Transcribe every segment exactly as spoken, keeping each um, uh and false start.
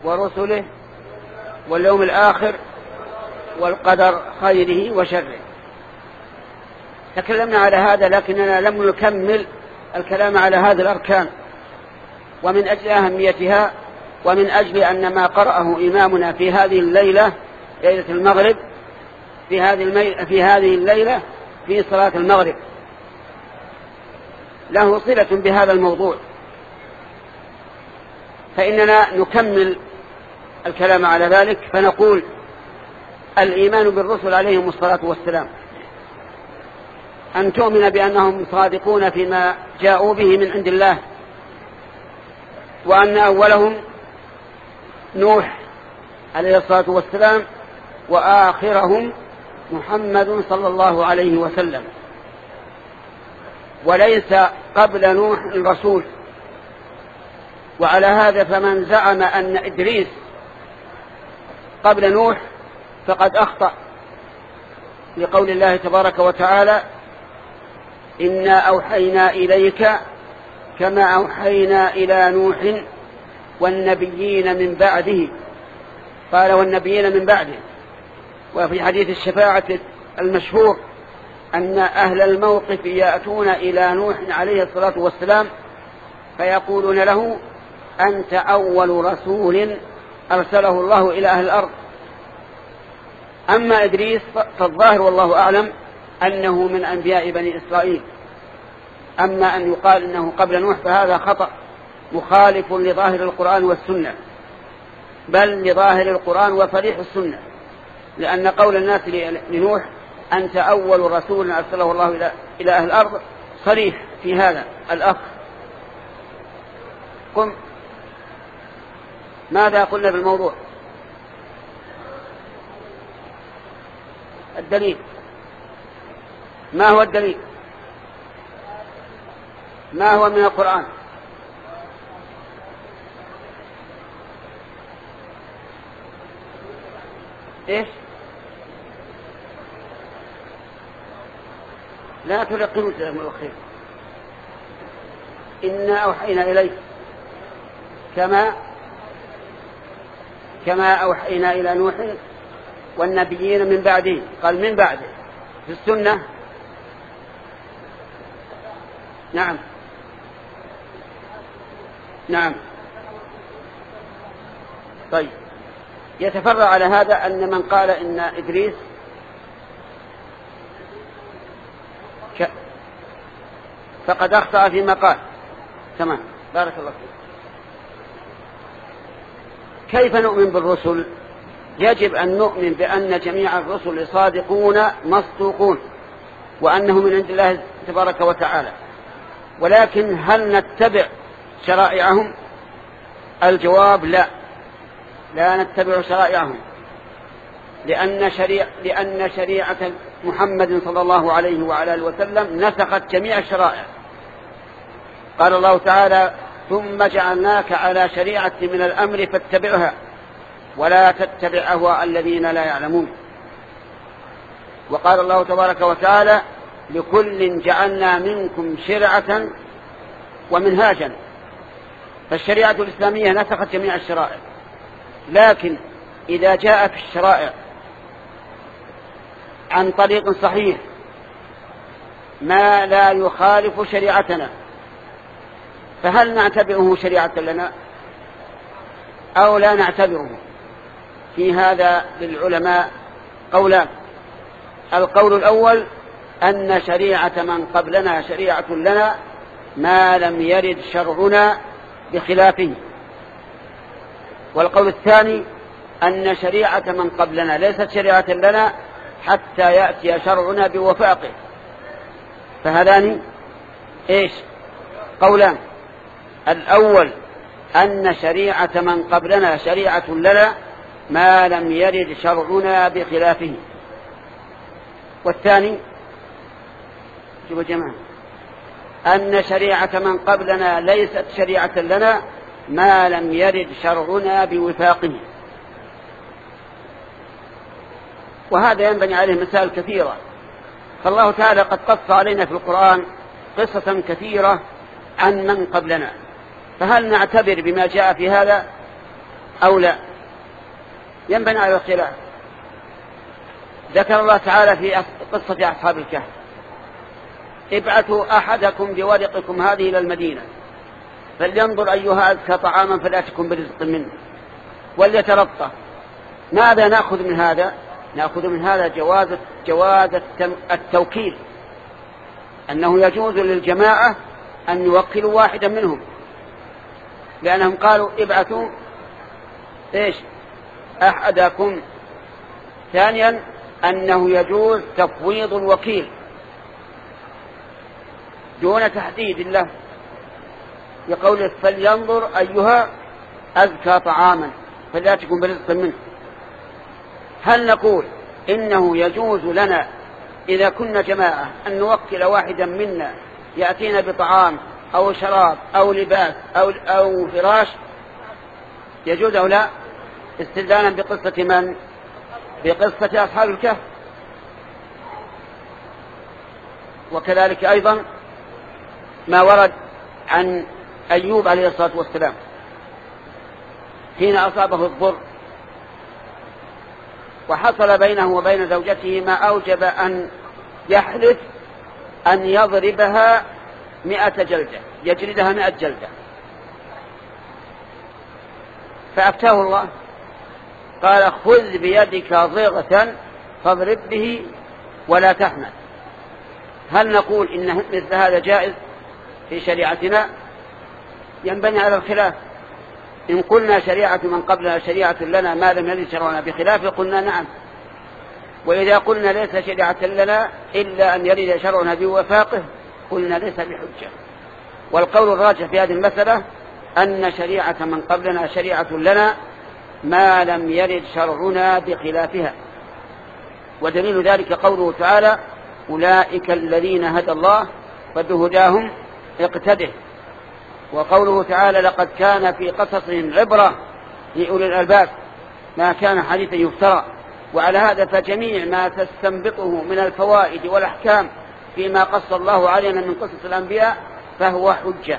ورسله واليوم الآخر والقدر خيره وشره. تكلمنا على هذا، لكننا لم نكمل الكلام على هذه الأركان، ومن أجل أهميتها ومن أجل أن ما قرأه إمامنا في هذه الليلة ليلة المغرب في هذه المي... في هذه الليلة في صلاة المغرب له صلة بهذا الموضوع، فإننا نكمل الكلام على ذلك فنقول: الإيمان بالرسل عليهم الصلاة والسلام أن تؤمن بأنهم صادقون فيما جاءوا به من عند الله، وأن أولهم نوح عليه الصلاة والسلام وآخرهم محمد صلى الله عليه وسلم، وليس قبل نوح الرسول. وعلى هذا فمن زعم أن إدريس قبل نوح فقد أخطأ، لقول الله تبارك وتعالى: إنا أوحينا إليك كما أوحينا إلى نوح والنبيين من بعده. قال: والنبيين من بعده. وفي حديث الشفاعة المشهور أن أهل الموقف يأتون إلى نوح عليه الصلاة والسلام فيقولون له: أنت أول رسول أرسله الله إلى أهل الأرض. أما إدريس فالظاهر والله أعلم أنه من أنبياء بني إسرائيل. أما أن يقال إنه قبل نوح فهذا خطأ مخالف لظاهر القرآن والسنة، بل لظاهر القرآن وصريح السنة، لأن قول الناس لنوح: أنت أول رسول أرسله الله إلى أهل الأرض صريح في هذا. الأخ قم، ماذا قلنا في الموضوع؟ الدليل، ما هو الدليل؟ ما هو من القرآن؟ إيش؟ لا تلقنوا جزاكم الله خير. إنا أوحينا إليك كما كما أوحينا إلى نوح والنبيين من بعده. قال من بعده في السنة. نعم نعم. طيب، يتفرع على هذا أن من قال إن إدريس ك... فقد أخطأ فيما قال. تمام، بارك الله فيك. كيف نؤمن بالرسل؟ يجب أن نؤمن بأن جميع الرسل صادقون مصدوقون، وأنهم من عند الله تبارك وتعالى. ولكن هل نتبع شرائعهم؟ الجواب لا، لا نتبع شرائعهم، لأن شريعة, لأن شريعة محمد صلى الله عليه وعلى آله وسلم نسخت جميع الشرائع. قال الله تعالى: ثم جعلناك على شريعة من الأمر فاتبعها ولا تتبع أهواء الذين لا يعلمون. وقال الله تبارك وتعالى: لكل جعلنا منكم شرعة ومنهاجا. فالشريعة الإسلامية نسخت جميع الشرائع، لكن إذا جاء في الشرائع عن طريق صحيح ما لا يخالف شريعتنا فهل نعتبره شريعة لنا أو لا نعتبره؟ في هذا للعلماء قولان. القول الأول أن شريعة من قبلنا شريعة لنا ما لم يرد شرعنا بخلافه. والقول الثاني أن شريعة من قبلنا ليست شريعة لنا حتى يأتي شرعنا بوفاقه. فهذان إيش؟ قولان. الأول أن شريعة من قبلنا شريعة لنا ما لم يرد شرعنا بخلافه. والثاني شوفوا جماعة، أن شريعة من قبلنا ليست شريعة لنا ما لم يرد شرعنا بوفاقه. وهذا ينبني عليه مسائل كثيرة، فالله تعالى قد قص علينا في القرآن قصة كثيرة عن من قبلنا، فهل نعتبر بما جاء في هذا أو لا؟ ينبني على الخلاف. ذكر الله تعالى في قصة أصحاب الكهف: ابعثوا أحدكم بورقكم هذه إلى المدينة فلينظر أيها أزكى طعاما فليأتكم برزق منه وليتلطف. ماذا نأخذ من هذا؟ نأخذ من هذا جواز جواز التوكيل، أنه يجوز للجماعة أن يوكلوا واحدا منهم، لأنهم قالوا ابعثوا إيش أحدكم. ثانيا أنه يجوز تفويض الوكيل دون تحديد له، يقول فلينظر أيها أزكى طعاما فليأتكم برزق منه. هل نقول إنه يجوز لنا إذا كنا جماعة أن نوكل واحدا منا يأتينا بطعام أو شراب أو لباس أو, أو فراش؟ يجوز أو لا؟ استدلالا بقصة من؟ بقصة أصحاب الكهف. وكذلك أيضا ما ورد عن أيوب عليه الصلاة والسلام حين أصابه الضر وحصل بينه وبين زوجته ما أوجب أن يحلف أن يضربها مئة جلدة، يجلدها مئة جلدة. فأفتاه الله قال خذ بيدك ضغثا فاضرب به ولا تحنث. هل نقول إن مثل هذا جائز في شريعتنا؟ ينبني على الخلاف. إن قلنا شريعة من قبلنا شريعة لنا ما لم يرد شرعنا بخلافه قلنا نعم، وإذا قلنا ليس شريعة لنا إلا أن يرد شرعنا بوفاقه قلنا ليس بحجة. والقول الراجح في هذه المسألة أن شريعة من قبلنا شريعة لنا ما لم يرد شرعنا بخلافها. ودليل ذلك قوله تعالى أولئك الذين هدى الله فبهداهم اقتده. وقوله تعالى لقد كان في قصصهم عبرة لأولي الألباب ما كان حديثا يفترى. وعلى هذا فجميع ما تستنبطه من الفوائد والأحكام فيما قص الله علينا من قصص الأنبياء فهو حجة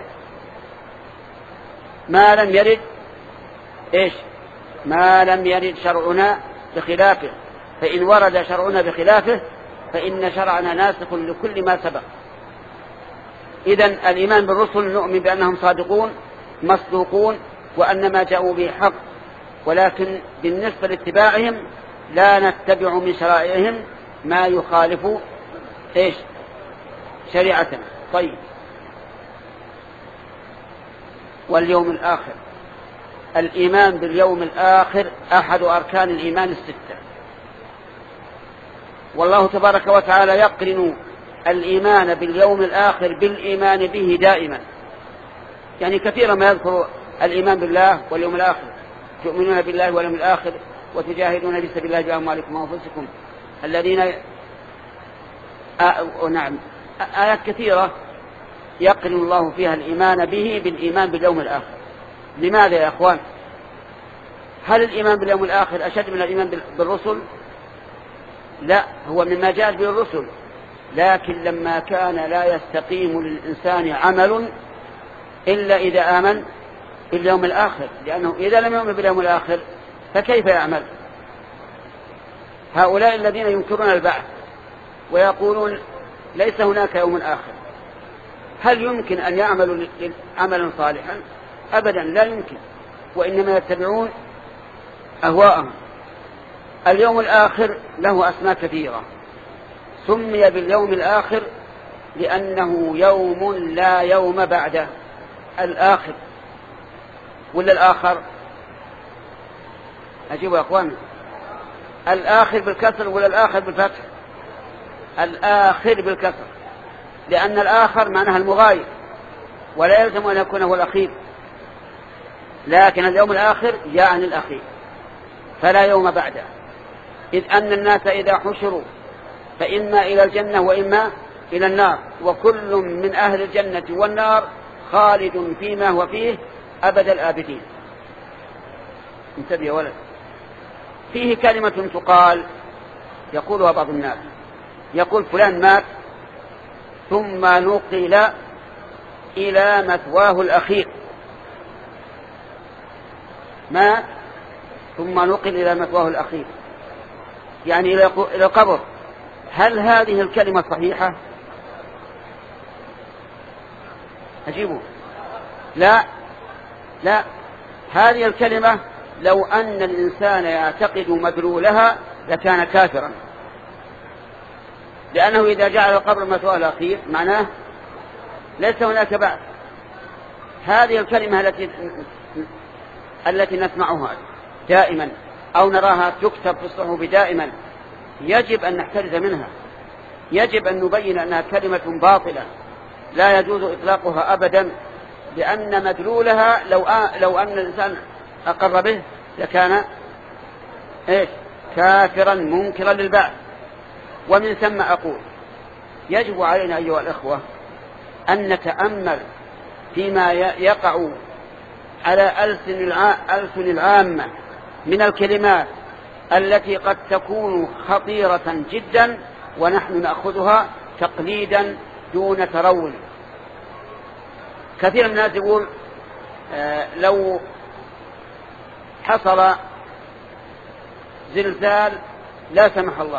ما لم يرد إيش ما لم يرد شرعنا بخلافه. فإن ورد شرعنا بخلافه فإن شرعنا ناسخ لكل ما سبق. إذن الإيمان بالرسل نؤمن بأنهم صادقون مصدوقون وأن ما جاءوا به حق، ولكن بالنسبة لاتباعهم لا نتبع من شرائعهم ما يخالف إيش شريعتنا. طيب، واليوم الآخر، الإيمان باليوم الآخر أحد أركان الإيمان الستة، والله تبارك وتعالى يقرن الإيمان باليوم الآخر بالإيمان به دائما. يعني كثيرا ما يذكر الإيمان بالله واليوم الآخر، تؤمنون بالله واليوم الآخر وتجاهدون في سبيل الله بأموالكم وأنفسكم الذين آه نعم آيات كثيرة يقرن الله فيها الإيمان به بالإيمان باليوم الآخر. لماذا يا أخوان؟ هل الإيمان باليوم الآخر أشد من الإيمان بالرسل؟ لا، هو مما جاءت به الرسل، لكن لما كان لا يستقيم للإنسان عمل إلا إذا آمن باليوم الآخر، لأنه إذا لم يؤمن باليوم الآخر فكيف يعمل؟ هؤلاء الذين ينكرون البعث ويقولون ليس هناك يوم آخر، هل يمكن أن يعملوا عملا صالحا؟ أبدا لا يمكن، وإنما يتبعون أهواءهم. اليوم الآخر له أسماء كثيرة، سمي باليوم الآخر لأنه يوم لا يوم بعده. الآخر ولا الآخر؟ أجيبوا يا أخوان، الآخر بالكسر ولا الآخر بالفتح؟ الآخر بالكسر، لأن الآخر معناها المغاير ولا يلزم أن يكون هو الأخير، لكن اليوم الآخر يعني الأخير فلا يوم بعده. إذ أن الناس إذا حشروا فإما إلى الجنة وإما إلى النار، وكل من أهل الجنة والنار خالد فيما هو فيه أبد الآبدين. انتبه يا ولد، فيه كلمة تقال يقولها بعض الناس، يقول فلان مات ثم نقل إلى مثواه الأخير. مات ثم نقل إلى مثواه الأخير، يعني إلى القبر. هل هذه الكلمة صحيحة؟ أجيبه. لا لا، هذه الكلمة لو أن الإنسان يعتقد مدلولها لكان كافرا، لأنه إذا جعل القبر مثواه الأخير معناه ليس هناك بعث. هذه الكلمة التي التي نسمعها دائما أو نراها تكتب في الصحف دائما يجب أن نحترز منها، يجب أن نبين أنها كلمة باطلة لا يجوز إطلاقها أبدا، لأن مدلولها لو لو أن الإنسان أقر به لكان إيش؟ كافرا منكرا للبعث. ومن ثم أقول يجب علينا أيها الإخوة أن نتأمل فيما يقع على ألسن العامة من الكلمات التي قد تكون خطيرة جدا ونحن نأخذها تقليدا دون ترول. كثير من الناس يقول آه لو حصل زلزال لا سمح الله،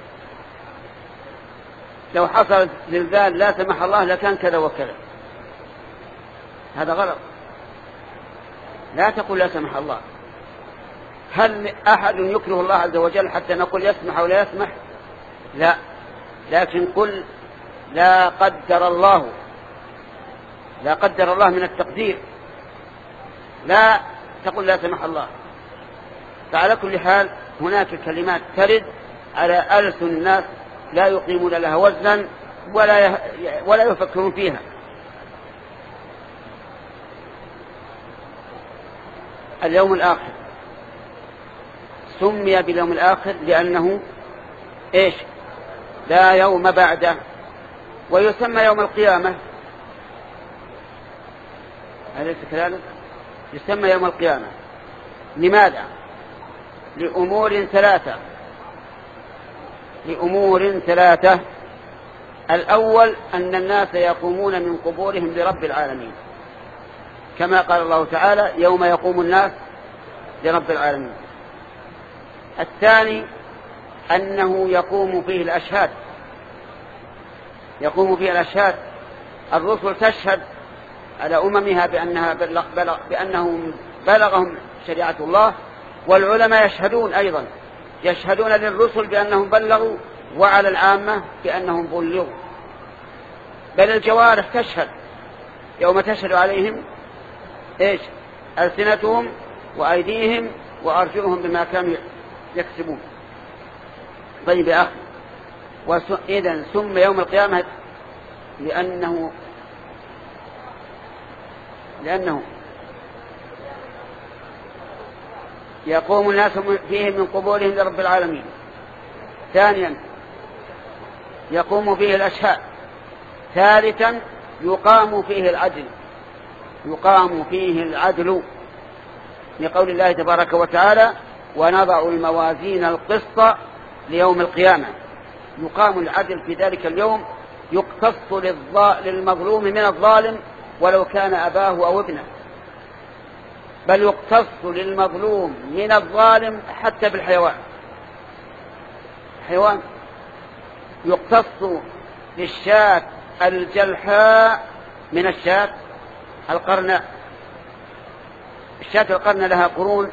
لو حصل زلزال لا سمح الله لكان كذا وكذا. هذا غلط، لا تقول لا سمح الله. هل أحد يكره الله عز وجل حتى نقول يسمح ولا يسمح؟ لا، لكن قل لا قدر الله، لا قدر الله من التقدير، لا تقول لا سمح الله. فعلى كل حال هناك كلمات ترد على ألسن الناس لا يقيمون لها وزنا ولا ولا يفكرون فيها. اليوم الآخر سمي باليوم الآخر لأنه إيش؟ لا يوم بعده، ويسمى يوم القيامة، أليس كذلك؟ يسمى يوم القيامة. لماذا؟ لأمور ثلاثة، لأمور ثلاثة. الأول أن الناس يقومون من قبورهم لرب العالمين، كما قال الله تعالى يوم يقوم الناس لرب العالمين. الثاني أنه يقوم فيه الأشهاد، يقوم فيه الأشهاد. الرسل تشهد على أممها بأنها بلغ بلغ بأنهم بلغهم شريعة الله، والعلماء يشهدون أيضا، يشهدون للرسل بأنهم بلغوا، وعلى العامة بأنهم بلغوا. بل الجوارح تشهد يوم تشهد عليهم إيش؟ ألسنتهم وأيديهم وأرجلهم بما كانوا يكسبون. طيب يا أخي، وإذن ثم يوم القيامة لأنه لأنه يقوم الناس فيه من قبورهم لرب العالمين. ثانيا يقوم فيه الأشهاد. ثالثا يقام فيه العدل، يقام فيه العدل لقول الله تبارك وتعالى ونضع الموازين القسط ليوم القيامة. يقام العدل في ذلك اليوم، يقتص للمظلوم من الظالم ولو كان أباه أو ابنه، بل يقتص للمظلوم من الظالم حتى بالحيوان. حيوان يقتص للشاة الجلحاء من الشاة القرناء. الشاة القرناء لها قرون،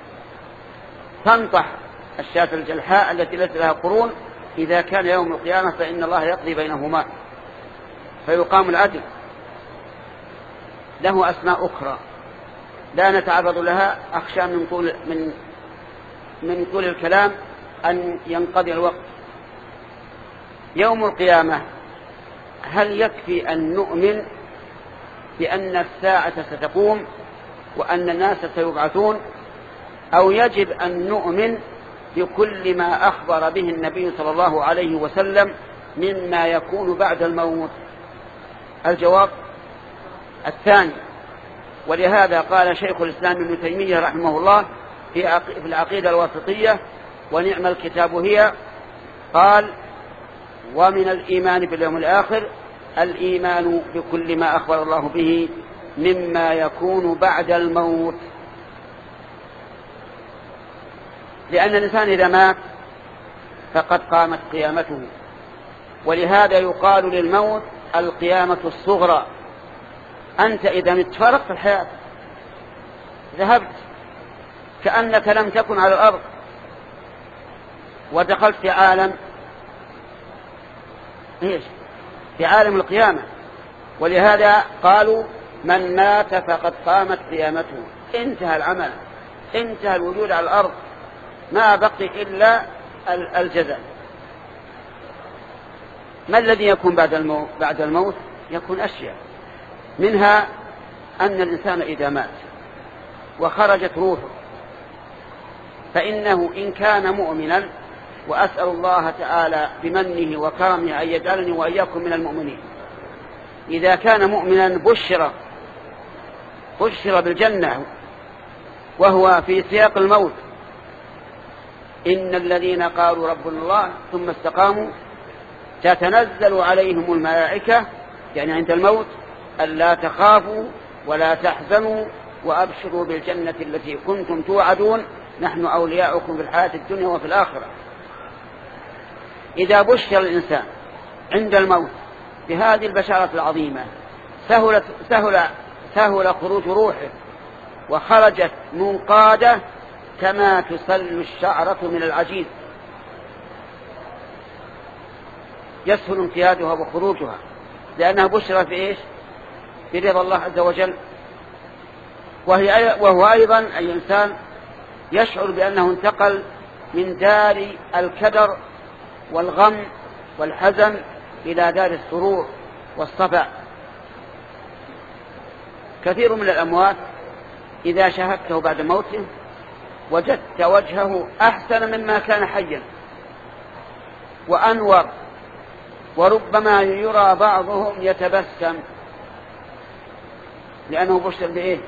تنطح الشاة الجلحاء التي ليس لها قرون. إذا كان يوم القيامة فإن الله يقضي بينهما فيقام العدل. له أسماء أخرى لا نتعرض لها، أخشى من طول من من طول الكلام أن ينقضي الوقت. يوم القيامة هل يكفي أن نؤمن بأن الساعة ستقوم وأن الناس سيبعثون، أو يجب أن نؤمن بكل ما أخبر به النبي صلى الله عليه وسلم مما يكون بعد الموت؟ الجواب الثاني. ولهذا قال شيخ الإسلام ابن تيمية رحمه الله في العقيدة الواسطية ونعم الكتاب هي، قال ومن الإيمان باليوم الآخر الإيمان بكل ما أخبر الله به مما يكون بعد الموت. لأن الإنسان إذا مات فقد قامت قيامته، ولهذا يقال للموت القيامة الصغرى. أنت إذا مت فرقت الحياة، ذهبت كأنك لم تكن على الأرض ودخلت في عالم إيش؟ في عالم القيامة. ولهذا قالوا من مات فقد قامت قيامته، انتهى العمل، انتهى الوجود على الأرض، ما بقي إلا الجزاء. ما الذي يكون بعد الموت؟ بعد الموت يكون أشياء، منها أن الإنسان إذا مات وخرجت روحه فإنه إن كان مؤمنا، وأسأل الله تعالى بمنه وكرمه أن يجعلني وإياكم من المؤمنين، إذا كان مؤمنا بشر بشر بالجنة وهو في سياق الموت: إن الذين قالوا ربنا الله ثم استقاموا تتنزل عليهم الملائكة، يعني عند الموت، ألا تخافوا ولا تحزنوا وأبشروا بالجنة التي كنتم توعدون نحن أولياؤكم في الحياة الدنيا وفي الآخرة. إذا بشر الإنسان عند الموت بهذه البشارة العظيمة سهل, سهل, سهل خروج روحه، وخرجت منقادة كما تسل الشعرة من العجين، يسهل انقيادها وخروجها، لأنها بشرى في إيش؟ برضا الله عز وجل. وهي وهو أيضا الإنسان يشعر بأنه انتقل من دار الكدر والغم والحزن إلى دار السرور والصفا. كثير من الأموات إذا شاهدته بعد موته وجدت وجهه أحسن مما كان حيا وأنور، وربما يرى بعضهم يتبسم لأنه بشر بإيه؟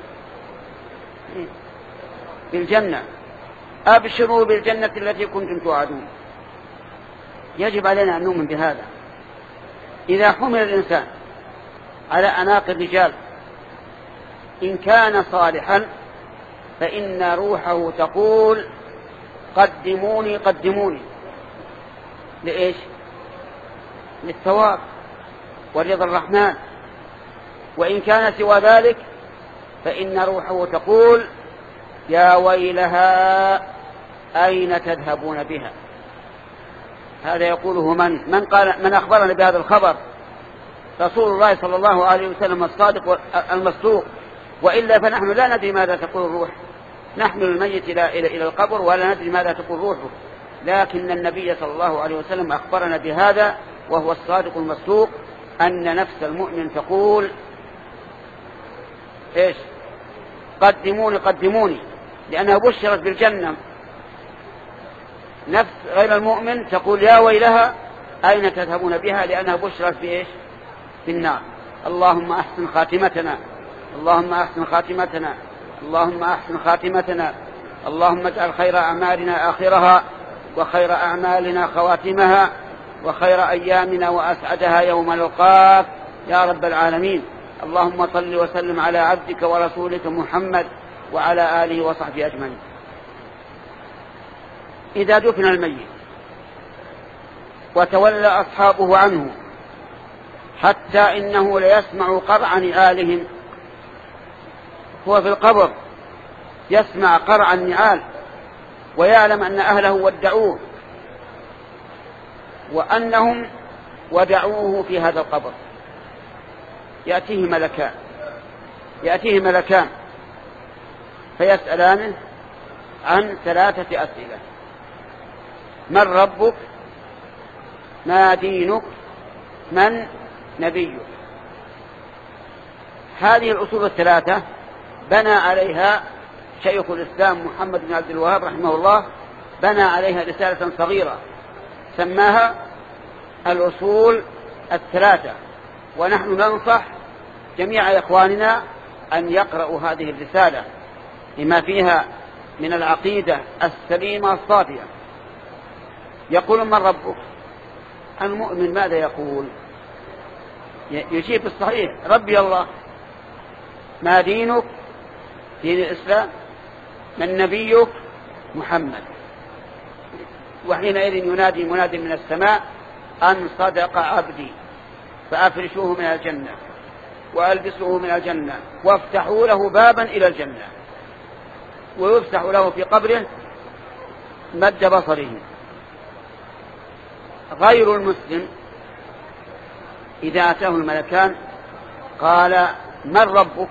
بالجنة. أبشروا بالجنة التي كنتم توعدون. يجب علينا أن نؤمن بهذا. إذا حمل الإنسان على أناق الرجال إن كان صالحا فإن روحه تقول قدموني قدموني، لإيش؟ للثواب ورضا الرحمن. وإن كان سوى ذلك فإن روحه تقول يا ويلها أين تذهبون بها. هذا يقوله من من قال من أخبرنا بهذا الخبر؟ رسول الله صلى الله عليه وسلم الصادق المصدوق، وإلا فنحن لا ندري ماذا تقول الروح. نحمل الميت إلى إلى القبر ولا ندري ماذا تقول روحه، لكن النبي صلى الله عليه وسلم أخبرنا بهذا وهو الصادق المصدوق، أن نفس المؤمن تقول إيش؟ قدموني قدموني، لأنها بشرت بالجنة. نفس غير المؤمن تقول يا ويلها أين تذهبون بها، لأنها بشرت بإيش؟ بالنار. اللهم أحسن خاتمتنا، اللهم أحسن خاتمتنا، اللهم أحسن خاتمتنا، اللهم اجعل خير أعمالنا آخرها وخير أعمالنا خواتمها وخير أيامنا وأسعدها يوم نلقاك يا رب العالمين. اللهم صل وسلم على عبدك ورسولك محمد وعلى آله وصحبه أجمعين. إذا دفن الميت وتولى أصحابه عنه حتى إنه ليسمع قرع نعالهم، هو في القبر يسمع قرع النعال ويعلم أن أهله ودعوه وأنهم ودعوه في هذا القبر. يأتيه ملكان يأتيه ملكان فيسألانه عن ثلاثة أسئلة: من ربك؟ ما دينك؟ من نبيك؟ هذه الأصول الثلاثة بنى عليها شيخ الإسلام محمد بن عبد الوهاب رحمه الله، بنى عليها رسالة صغيرة سماها الأصول الثلاثة. ونحن ننصح جميع إخواننا أن يقرأوا هذه الرسالة لما فيها من العقيدة السليمة الصافية. يقول من ربك؟ المؤمن ماذا يقول؟ يجيب الصحيح ربي الله. ما دينك؟ دين الإسلام. من نبيك؟ محمد. وحينئذ ينادي مناد من السماء أن صدق عبدي فأفرشوه من الجنة وألبسوه من الجنة وافتحوا له بابا إلى الجنة، ويفتح له في قبره مد بصره. غير المسلم إذا أتاه الملكان قال من ربك،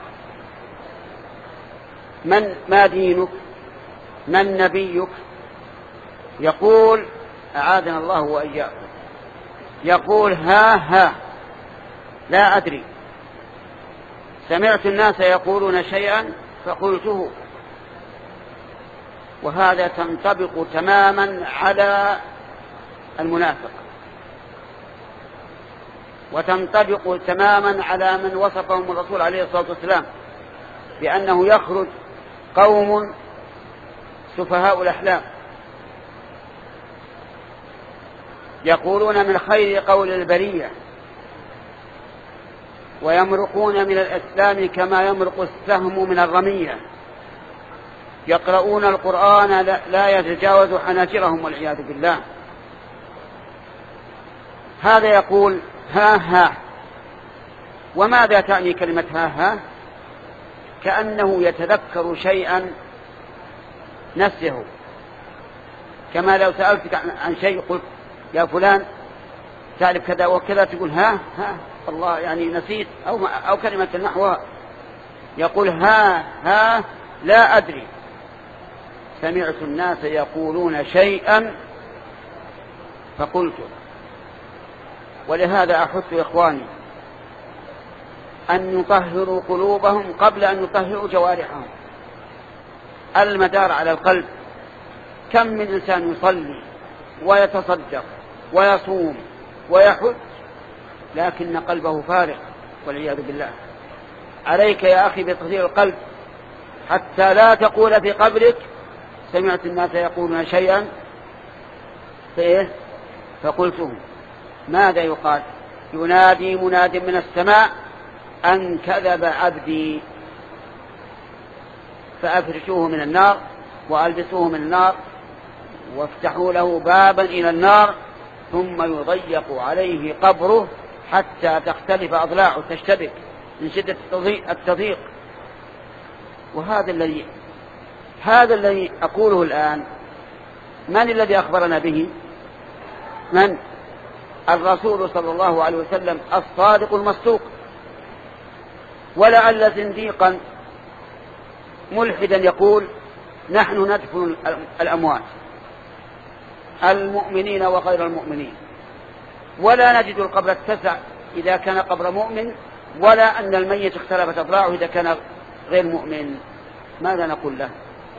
من ما دينك، من نبيك، يقول أعاذنا الله وإياكم، يقول ها ها لا أدري، سمعت الناس يقولون شيئا فقلته. وهذا تنطبق تماما على المنافق، وتنطبق تماما على من وصفهم الرسول عليه الصلاة والسلام بأنه يخرج قوم سفهاء الأحلام يقولون من خير قول البرية ويمرقون من الإسلام كما يمرق السهم من الرمية، يقرؤون القرآن لا يتجاوز حناجرهم والعياذ بالله. هذا يقول ها ها. وماذا تعني كلمة ها ها؟ كأنه يتذكر شيئا نسيه، كما لو سألتك عن شيء قلت يا فلان تعرف كذا وكذا تقول ها ها الله يعني نسيت، أو, أو كلمة نحوها. يقول ها ها لا أدري، سمعت الناس يقولون شيئا فقلته. ولهذا أحث إخواني أن يطهروا قلوبهم قبل أن يطهروا جوارحهم. المدار على القلب. كم من إنسان يصلي ويتصدق ويصوم ويحج لكن قلبه فارغ والعياذ بالله. عليك يا أخي بتطهير القلب حتى لا تقول في قبرك سمعت الناس يقولون شيئا فإيه فقلته. ماذا يقال؟ ينادي مناد من السماء أن كذب عبدي فأفرشوه من النار وألبسوه من النار وافتحوا له بابا إلى النار ثم يضيق عليه قبره حتى تختلف أضلاعه تشتبك من شدة التضييق. وهذا الذي هذا الذي أقوله الآن من الذي أخبرنا به؟ من؟ الرسول صلى الله عليه وسلم الصادق المصدوق. ولعل زنديقا ملحدا يقول نحن ندفن الأموات المؤمنين وغير المؤمنين ولا نجد القبر اتسع إذا كان قبر مؤمن ولا أن الميت اختلفت أضلاعه إذا كان غير مؤمن. ماذا نقول له؟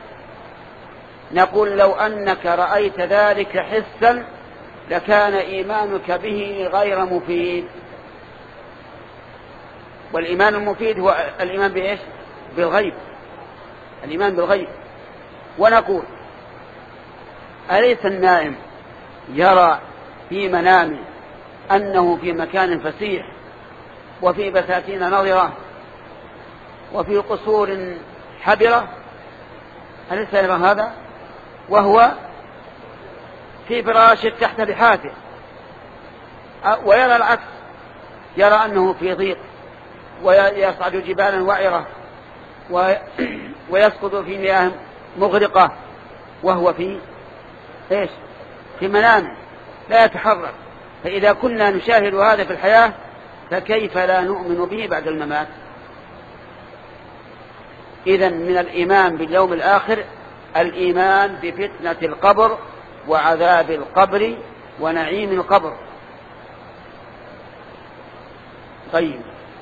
نقول لو أنك رأيت ذلك حسا لكان إيمانك به غير مفيد. والإيمان المفيد هو الإيمان بإيش؟ بالغيب، الإيمان بالغيب. ونقول أليس النائم يرى في منامه أنه في مكان فسيح وفي بساتين نظرة وفي قصور حبرة؟ أليس يرى هذا وهو في فراش تحت لحافه؟ ويرى العكس، يرى أنه في ضيق ويصعد جبالا وعرة ويسقط في مياه مغرقة وهو في إيش؟ في منام لا يتحرك. فإذا كنا نشاهد هذا في الحياة فكيف لا نؤمن به بعد الممات؟ إذن من الإيمان باليوم الآخر الإيمان بفتنة القبر وعذاب القبر ونعيم القبر. طيب،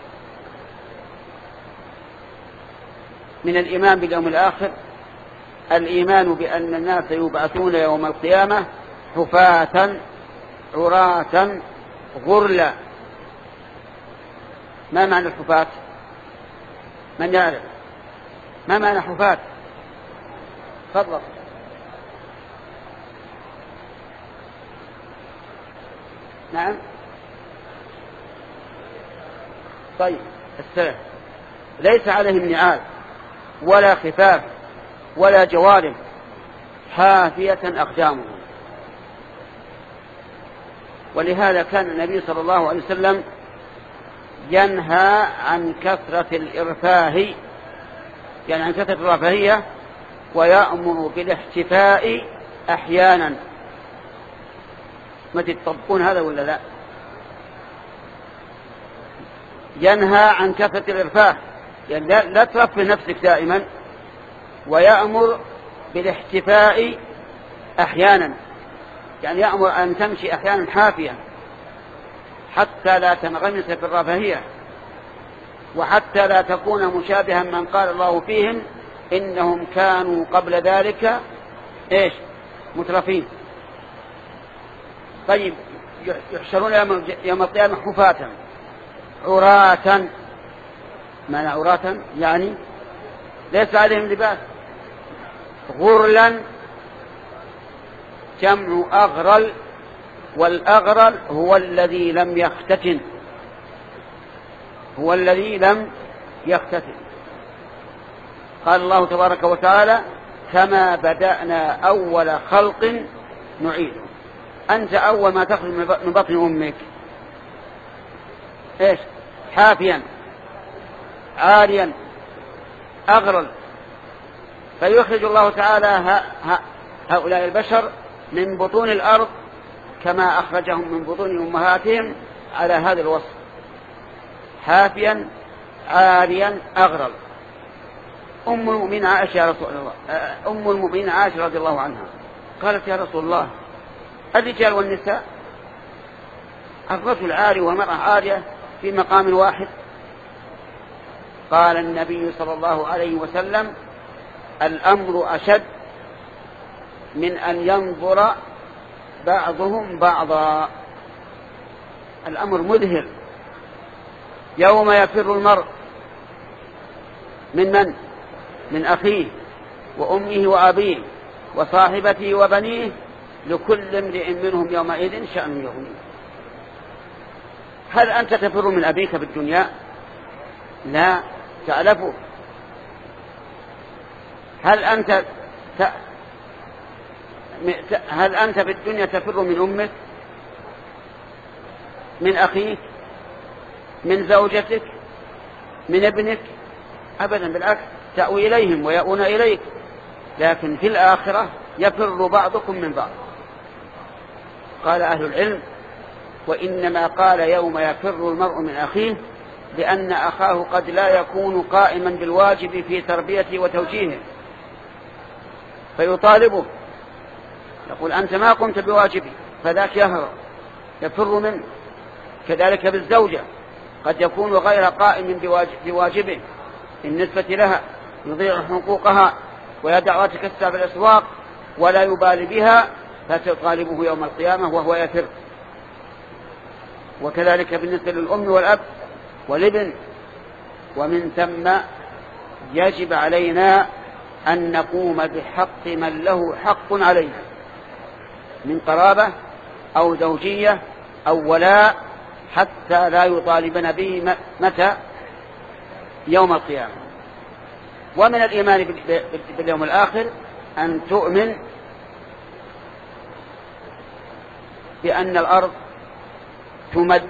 من الإيمان باليوم الآخر الإيمان بأن الناس يبعثون يوم القيامة حفاة عراة غرلا. ما معنى الحفاة؟ من يعرف ما معنى حفاة؟ تفضل. نعم. طيب، السلام ليس عليهم نعال ولا خفاف ولا جوارب، حافية أقدامهم. ولهذا كان النبي صلى الله عليه وسلم ينهى عن كثرة الإرفاه، يعني عن كثرة الرفاهية، ويأمر بالاحتفاء أحيانا. ما تطبقون هذا ولا لا؟ ينهى عن كثرة الإرفاه، يعني لا, لا ترفه نفسك دائما، ويأمر بالاحتفاء أحيانا، يعني يأمر أن تمشي أحيانا حافيا حتى لا تنغمس في الرفاهية، وحتى لا تكون مشابها من قال الله فيهم إنهم كانوا قبل ذلك إيش مترفين. طيب يحشرون يوم القيامة حفاة عراة. معنى عراة يعني ليس عليهم لباس. غرلا جمع أغرل، والأغرل هو الذي لم يختتن، هو الذي لم يختتن. قال الله تبارك وتعالى كما بدأنا أول خلق نعيده. أنت أول ما تخرج من بطن أمك إيش حافيا عاريا أغرل، فيخرج الله تعالى هؤلاء البشر من بطون الأرض كما أخرجهم من بطون أمهاتهم على هذا الوصف، حافيا عاريا أغرل. أم المؤمنين عائشة يا رسول الله أم المؤمنين عائشة رضي الله عنها قالت يا رسول الله الرجال والنساء، الرجل عاري والمرأة عارية في مقام واحد؟ قال النبي صلى الله عليه وسلم الأمر أشد من أن ينظر بعضهم بعضا. الأمر مذهل. يوم يفر المرء من من؟ من أخيه وأمه وأبيه وصاحبته وبنيه لكل امرئ منهم يومئذ شأن يغنيه. هل أنت تفر من أبيك بالدنيا؟ لا تعلفه. هل أنت ت... هل أنت في الدنيا تفر من أمك، من أخيك، من زوجتك، من ابنك؟ أبدا، بالعكس تأوي إليهم ويأون إليك. لكن في الآخرة يفر بعضكم من بعض. قال أهل العلم وإنما قال يوم يفر المرء من أخيه لأن أخاه قد لا يكون قائما بالواجب في تربيته وتوجيهه، فيطالبه يقول أنت ما قمت بواجبي، فذاك يهرب يفر منه. كذلك بالزوجة قد يكون غير قائم بواجبه بالنسبة لها، يضيع حقوقها ويدعها تكسى في الأسواق ولا يبالي بها، فتطالبه يوم القيامة وهو يفر. وكذلك بالنسبة للأم والأب والابن. ومن ثم يجب علينا أن نقوم بحق من له حق علينا من قرابة أو زوجية أو ولاء، حتى لا يطالبنا به متى؟ يوم القيامة. ومن الإيمان باليوم الآخر أن تؤمن بأن الأرض تمد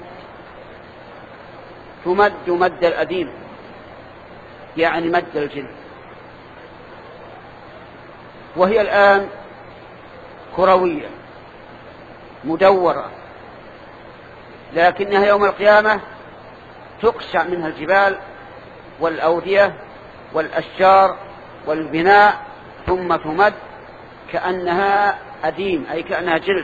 تمد مد الأديم، يعني مد الجلد، وهي الآن كروية مدورة، لكنها يوم القيامة تقشع منها الجبال والأودية والأشجار والبناء، ثم تمد كأنها أديم، أي كأنها جلد،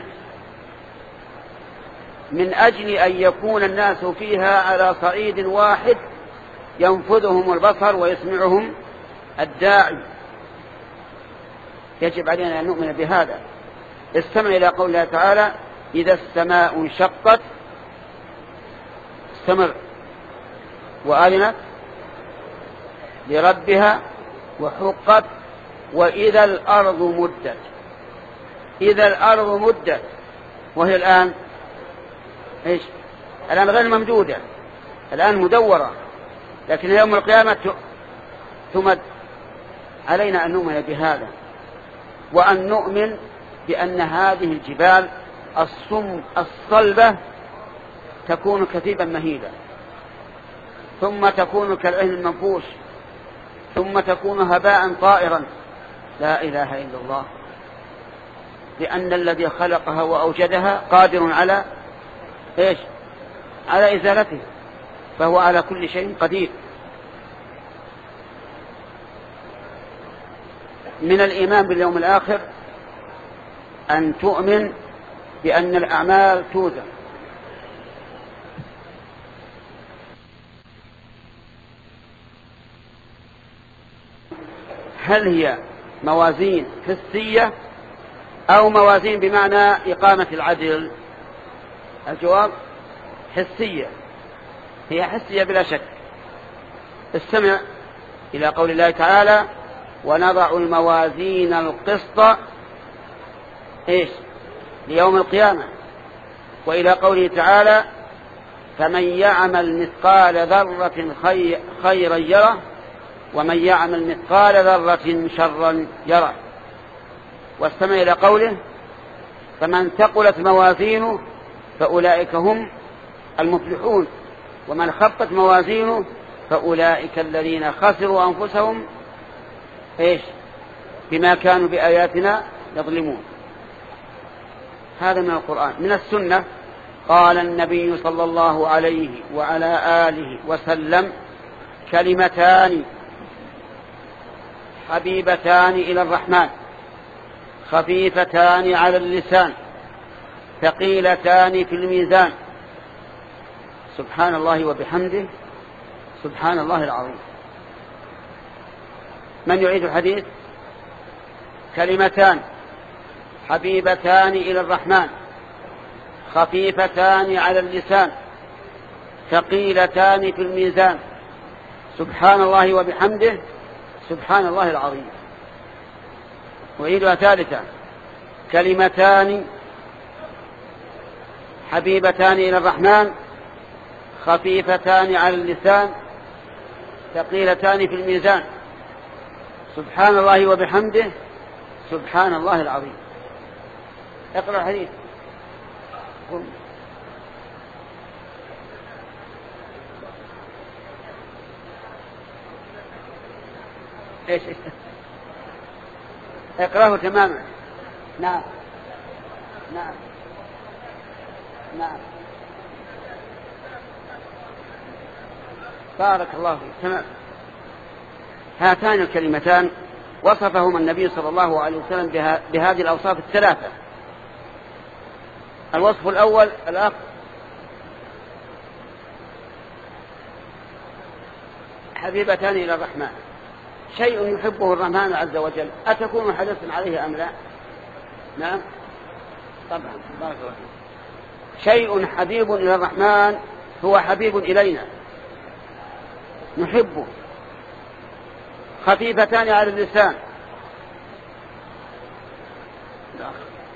من أجل أن يكون الناس فيها على صعيد واحد ينفذهم البصر ويسمعهم الداعي. يجب علينا أن نؤمن بهذا. استمع إلى قول الله تعالى إذا السماء انشقت، استمر، وأذنت لربها وحقت، وإذا الأرض مدت. إذا الأرض مدت، وهي الآن إيش؟ الآن غير ممدودة، الآن مدورة، لكن يوم القيامة تمد. علينا أن نؤمن بهذا، وأن نؤمن بأن هذه الجبال الصم الصلبة تكون كثيبا مهيلا، ثم تكون كالعهن المنفوش، ثم تكون هباء طائرا. لا إله إلا الله، لأن الذي خلقها وأوجدها قادر على إيش؟ على إزالته، فهو على كل شيء قدير. من الإيمان باليوم الآخر أن تؤمن بأن الأعمال توزن. هل هي موازين حسية أو موازين بمعنى إقامة العدل؟ الجواب حسية، هي حسية بلا شك. استمع إلى قول الله تعالى: ونضع الموازين القسط إيش؟ ليوم القيامة. وإلى قوله تعالى: فمن يعمل مثقال ذرة خيرا يره ومن يعمل مثقال ذرة شرا يره. واستمع إلى قوله: فمن ثقلت موازينه فأولئك هم المفلحون ومن خفت موازينه فأولئك الذين خسروا أنفسهم إيش؟ بما كانوا بآياتنا يظلمون. هذا من القرآن. من السنة قال النبي صلى الله عليه وعلى آله وسلم: كلمتان حبيبتان إلى الرحمن خفيفتان على اللسان ثقيلتان في الميزان سبحان الله وبحمده سبحان الله العظيم. من يعيد الحديث؟ كلمتان حبيبتان إلى الرحمن خفيفتان على اللسان ثقيلتان في الميزان سبحان الله وبحمده سبحان الله العظيم. وعيدها ثالثة: كلمتان حبيبتان إلى الرحمن خفيفتان على اللسان ثقيلتان في الميزان سبحان الله وبحمده سبحان الله العظيم. اقرأ الحديث. ايش ايش اقرأه تماما. نعم نعم نعم بارك الله فيك. تمام. هاتان الكلمتان وصفهما النبي صلى الله عليه وسلم بها بهذه الأوصاف الثلاثة. الوصف الأول: الأخ حبيبتان إلى الرحمن، شيء يحبه الرحمن عز وجل، أتكون حدثا عليه أم لا؟ نعم طبعا. بارك الله فيك. شيء حبيب إلى الرحمن هو حبيب إلينا، نحبه. خفيفتان على اللسان، لا.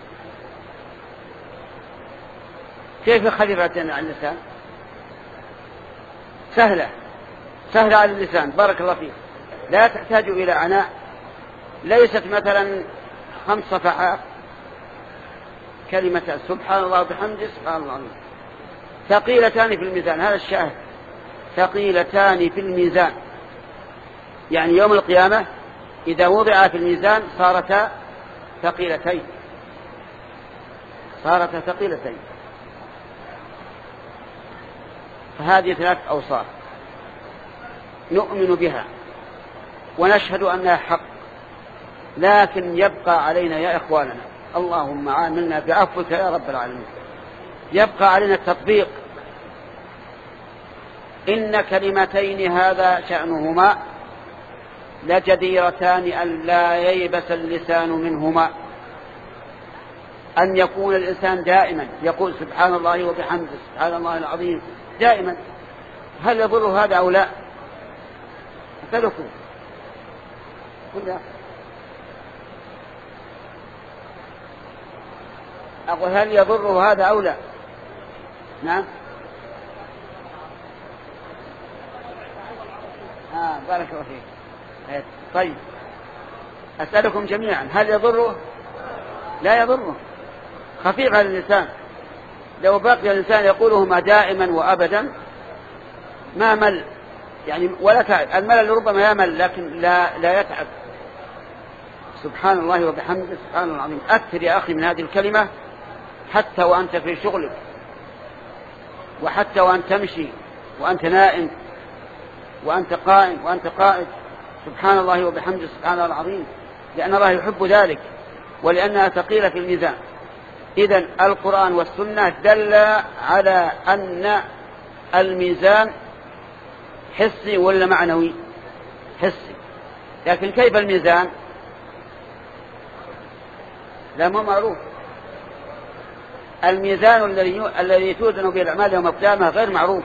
كيف خفيفتان على اللسان؟ سهلة سهلة على اللسان. بارك الله فيك. لا تحتاج إلى عناء، ليست مثلا خمس صفحات. كلمة سبحان الله وبحمده سبحان الله. ثقيلتان في الميزان، هذا الشاهد. ثقيلتان في الميزان يعني يوم القيامة إذا وضع في الميزان صارتا ثقيلتين، صارتا ثقيلتين. فهذه ثلاث أوصاف نؤمن بها ونشهد أنها حق، لكن يبقى علينا يا إخواننا، اللهم عاملنا بعفوك يا رب العالمين، يبقى علينا التطبيق. إن كلمتين هذا شأنهما لجديرتان أن لا ييبس اللسان منهما. أن يكون الإنسان دائما يقول سبحان الله وبحمده سبحان الله العظيم دائما. هل يضر هذا أو لا؟ أسألكم كلها. أقول هل يضر هذا أو لا؟ نعم. آه بارك الله فيك. طيب أسألكم جميعا هل يضره؟ لا يضره. خفيف على اللسان، لو بقي الإنسان يقولهما دائما وأبدا ما مل، يعني ولا تعب. الملل ربما يمل لكن لا, لا يتعب. سبحان الله وبحمده سبحان الله العظيم. أكثر يا أخي من هذه الكلمة حتى وأنت في شغلك، وحتى وأنت تمشي، وأنت نائم، وأنت قائم، وأنت قائد. سبحان الله وبحمده سبحان الله العظيم، لأن الله يحب ذلك ولأنها ثقيلة في الميزان. إذن القرآن والسنة دل على أن الميزان حسي ولا معنوي؟ حسي. لكن كيف الميزان؟ لا ما معروف. الميزان الذي توزن به الأعمال يوم القيامة غير معروف،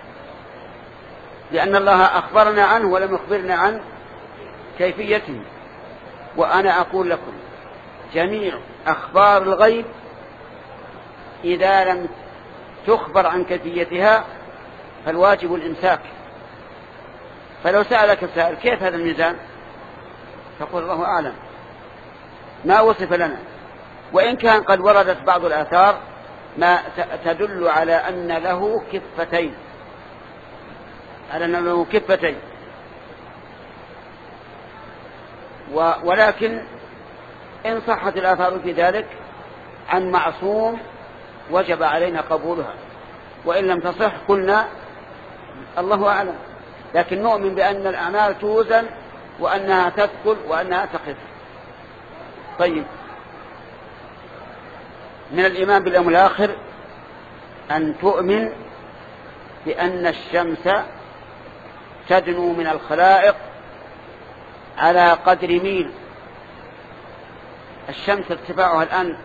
لأن الله أخبرنا عنه ولم يخبرنا عن كيفيته. وأنا أقول لكم جميع أخبار الغيب إذا لم تخبر عن كيفيتها فالواجب الإمساك. فلو سألك السائل كيف هذا الميزان تقول الله أعلم، ما وصف لنا. وإن كان قد وردت بعض الآثار ما تدل على أن له كفتين، على أن له كفتين، ولكن إن صحت الآثار في ذلك عن معصوم وجب علينا قبولها، وإن لم تصح قلنا الله أعلم. لكن نؤمن بأن الأعمال توزن وأنها تثقل وأنها تخف. طيب، من الإيمان باليوم الآخر أن تؤمن بأن الشمس تدنو من الخلائق على قدر ميل. الشمس ارتفاعها الآن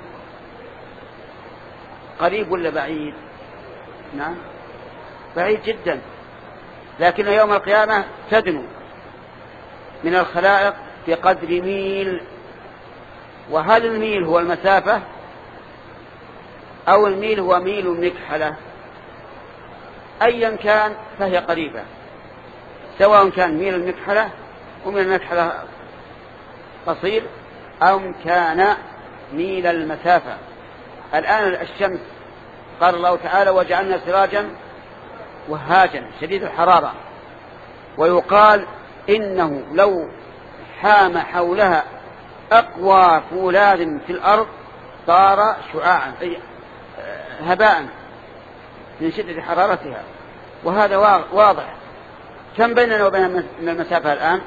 قريب ولا بعيد؟ نعم بعيد جدا، لكن يوم القيامة تدنو من الخلائق بقدر ميل. وهل الميل هو المسافة أو الميل هو ميل المكحلة؟ أيا كان فهي قريبة، سواء كان ميل المكحلة ومن المكحلة قصير أو كان ميل المسافة. الآن الشمس قال الله تعالى وجعلنا سراجا وهاجا شديد الحرارة، ويقال إنه لو حام حولها أقوى فولاذ في الأرض صار شعاعا أي هباء من شدة حرارتها. وهذا واضح. كم بيننا وبين من المسافة الآن؟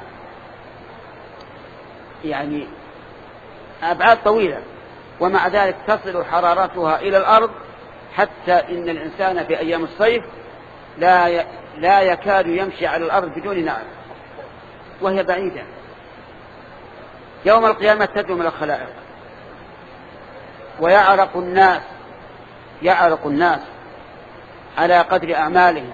يعني أبعاد طويلة، ومع ذلك تصل حرارتها إلى الأرض حتى إن الإنسان في أيام الصيف لا لا يكاد يمشي على الأرض بدون نعل، وهي بعيدة. يوم القيامة تدنو من الخلائق ويعرق الناس يعرق الناس على قدر أعمالهم.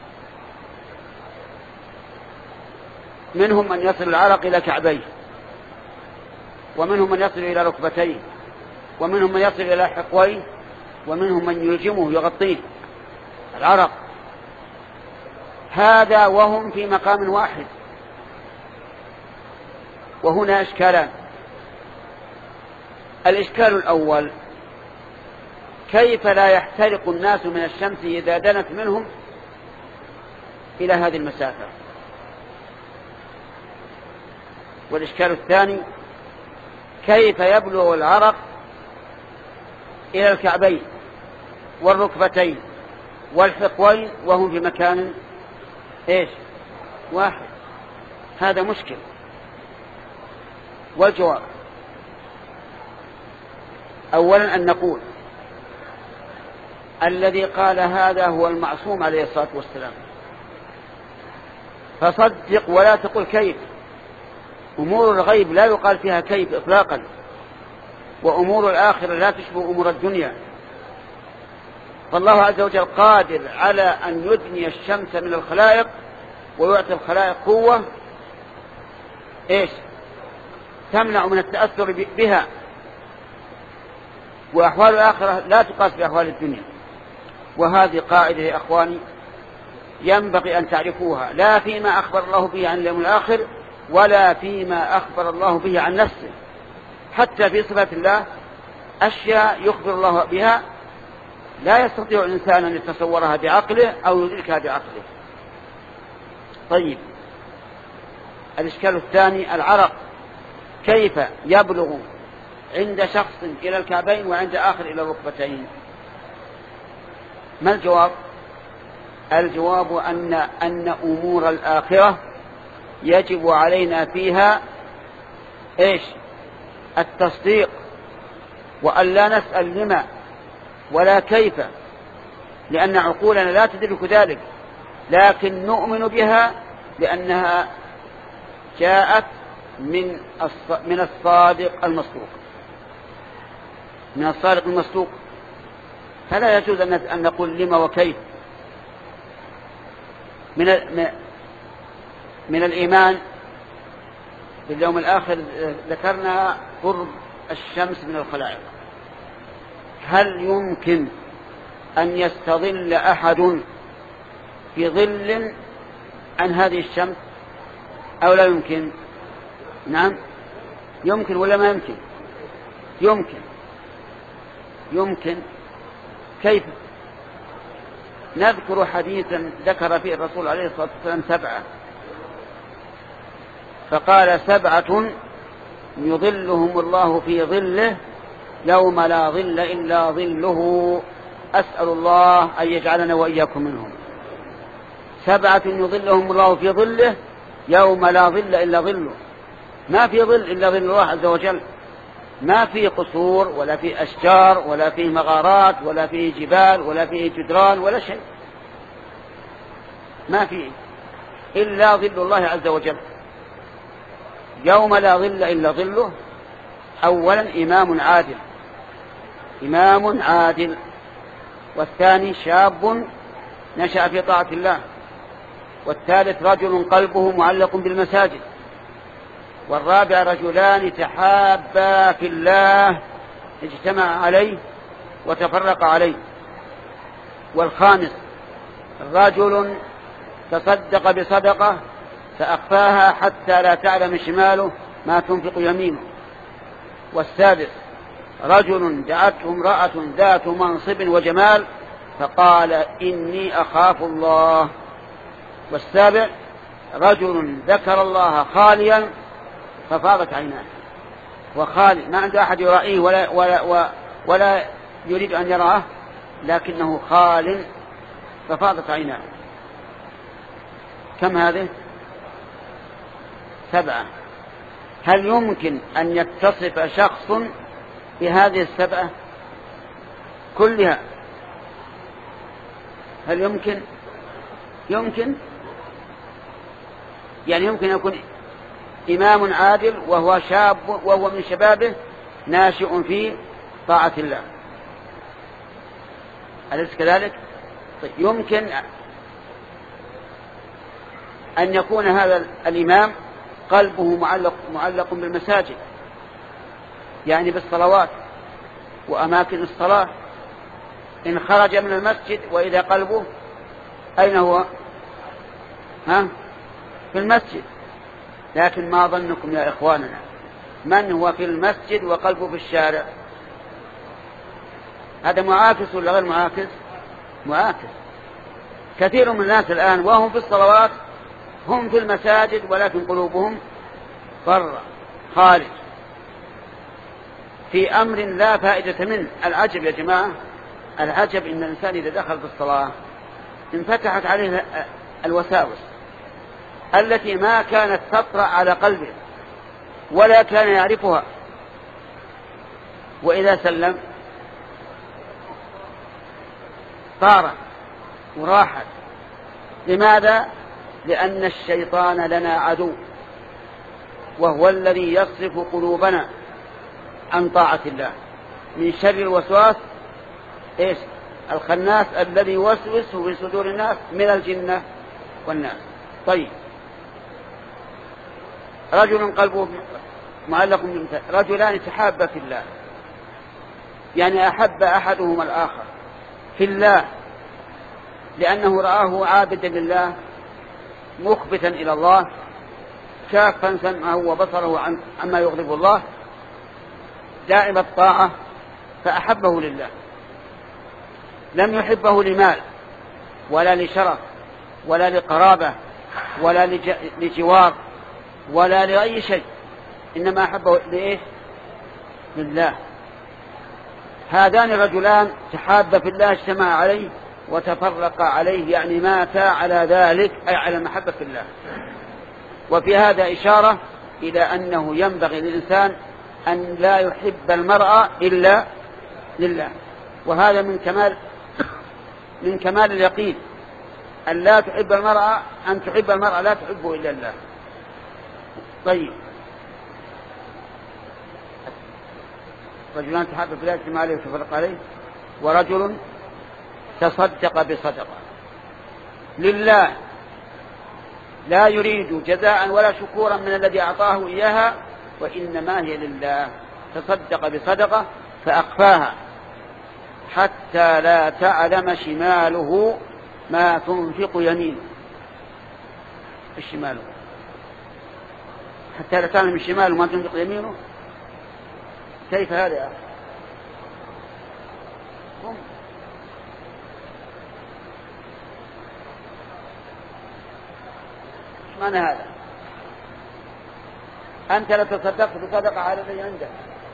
منهم من يصل العرق إلى كعبيه، ومنهم من يصل إلى ركبتيه، ومنهم من يصل إلى حقويه، ومنهم من يلجمه يغطيه العرق. هذا وهم في مقام واحد. وهنا إشكالان. الإشكال الأول: كيف لا يحترق الناس من الشمس إذا دنت منهم إلى هذه المسافة؟ والإشكال الثاني: كيف يبلغ العرق إلى الكعبين والركبتين والحقوين وهم في مكان إيش واحد؟ هذا مشكل. والجواب: أولا أن نقول الذي قال هذا هو المعصوم عليه الصلاة والسلام، فصدق ولا تقل كيف. أمور الغيب لا يقال فيها كيف إطلاقا، وأمور الآخرة لا تشبه أمور الدنيا. فالله عز وجل قادر على أن يدني الشمس من الخلائق ويعطي الخلائق قوة إيش تمنع من التأثر بها. وأحوال الآخرة لا تقاس بأحوال الدنيا. وهذه قاعدة يا أخواني ينبغي أن تعرفوها، لا فيما أخبر الله به عن اليوم الآخر ولا فيما أخبر الله به عن نفسه. حتى في صفات الله أشياء يخبر الله بها لا يستطيع الإنسان أن يتصورها بعقله أو يدركها بعقله. طيب، الإشكال الثاني العرق، كيف يبلغ عند شخص إلى الكعبين وعند آخر إلى الركبتين؟ ما الجواب؟ الجواب أن أن أمور الآخرة يجب علينا فيها إيش؟ التصديق، وأن لا نسأل لما ولا كيف، لأن عقولنا لا تدرك ذلك، لكن نؤمن بها لأنها جاءت من من الصادق المصدوق من الصادق المصدوق فلا يجوز أن نقول لما وكيف. من من الإيمان باليوم الآخر ذكرنا قرب الشمس من الخلائق. هل يمكن أن يستظل أحد في ظل عن هذه الشمس أو لا يمكن؟ نعم يمكن ولا ما يمكن؟ يمكن يمكن كيف؟ نذكر حديثا ذكر فيه الرسول عليه الصلاة والسلام سبعة، فقال سبعة يظلهم الله في ظله يوم لا ظل إلا ظله، أسأل الله أن يجعلنا وإياكم منهم. سبعة يظلهم الله في ظله يوم لا ظل إلا ظله، ما في ظل إلا ظل الله عز وجل، ما في قصور ولا في أشجار ولا في مغارات ولا في جبال ولا في جدران ولا شيء، ما في إلا ظل الله عز وجل. يوم لا ظل إلا ظله، أولا إمام عادل إمام عادل، والثاني شاب نشأ في طاعة الله، والثالث رجل قلبه معلق بالمساجد، والرابع رجلان تحابا في الله اجتمع عليه وتفرق عليه، والخامس رجل تصدق بصدقة فأخفاها حتى لا تعلم شماله ما تنفق يمينه، والسادس رجل دعته امرأة ذات منصب وجمال فقال إني أخاف الله، والسابع رجل ذكر الله خاليا ففاضت عيناه، وخالي ما عنده أحد يرائيه ولا, ولا, ولا يريد أن يراه، لكنه خال ففاضت عيناه. كم هذه؟ سبعة. هل يمكن أن يتصف شخص بهذه السبعة كلها؟ هل يمكن؟ يمكن يعني يمكن أن يكون إمام عادل وهو شاب وهو من شبابه ناشئ في طاعة الله، أليس كذلك؟ طيب يمكن أن يكون هذا الإمام قلبه معلق, معلق بالمساجد، يعني بالصلوات وأماكن الصلاة، إن خرج من المسجد وإذا قلبه أين هو؟ ها؟ في المسجد. لكن ما ظنكم يا إخواننا من هو في المسجد وقلبه في الشارع؟ هذا معاكس ولا غير معاكس؟ معاكس. كثير من الناس الآن وهم في الصلوات هم في المساجد ولكن قلوبهم برا خارج في أمر لا فائدة منه. العجب يا جماعة، العجب إن الإنسان إذا دخل في الصلاة انفتحت عليه الوساوس التي ما كانت تطرأ على قلبه ولا كان يعرفها، وإذا سلم طارت وراحت. لماذا؟ لأن الشيطان لنا عدو، وهو الذي يصرف قلوبنا عن طاعة الله من شر الوسواس إيش؟ الخناس الذي يوسوس في صدور الناس من الجنة والناس. طيب، رجل قلبه معلق بالمساجد، رجلان تحابا في الله، يعني أحب أحدهما الآخر في الله لأنه رآه عابدا لله مخبتا إلى الله كافا سمعه وبصره عما يغضب الله، دائم الطاعة فأحبه لله، لم يحبه لمال ولا لشرف ولا لقرابة ولا لجوار ولا لأي شيء، إنما أحبه لإيه؟ لله. هذان رجلان تحابا في الله اجتمع عليه وتفرقا عليه، يعني ماتا على ذلك، أي على المحبة في الله. وفي هذا إشارة إلى أنه ينبغي للإنسان أن لا يحب المرأة إلا لله، وهذا من كمال من كمال اليقين، أن لا تحب المرأة أن تحب المرأة لا تحبه إلا الله. طيب، رجلان تحابا في الله اجتمع عليه وتفرقا عليه، ورجل تصدق بصدقة لله لا يريد جزاء ولا شكورا من الذي أعطاه إياها، وإنما هي لله. تصدق بصدقة فأخفاها حتى لا تعلم شماله ما تنفق يمينه. الشمال حتى لا تعلم شماله ما تنفق يمينه، كيف هذا يا أخي؟ ايش معنى هذا؟ أنت لا تصدقت بصدقة على الذي عندك،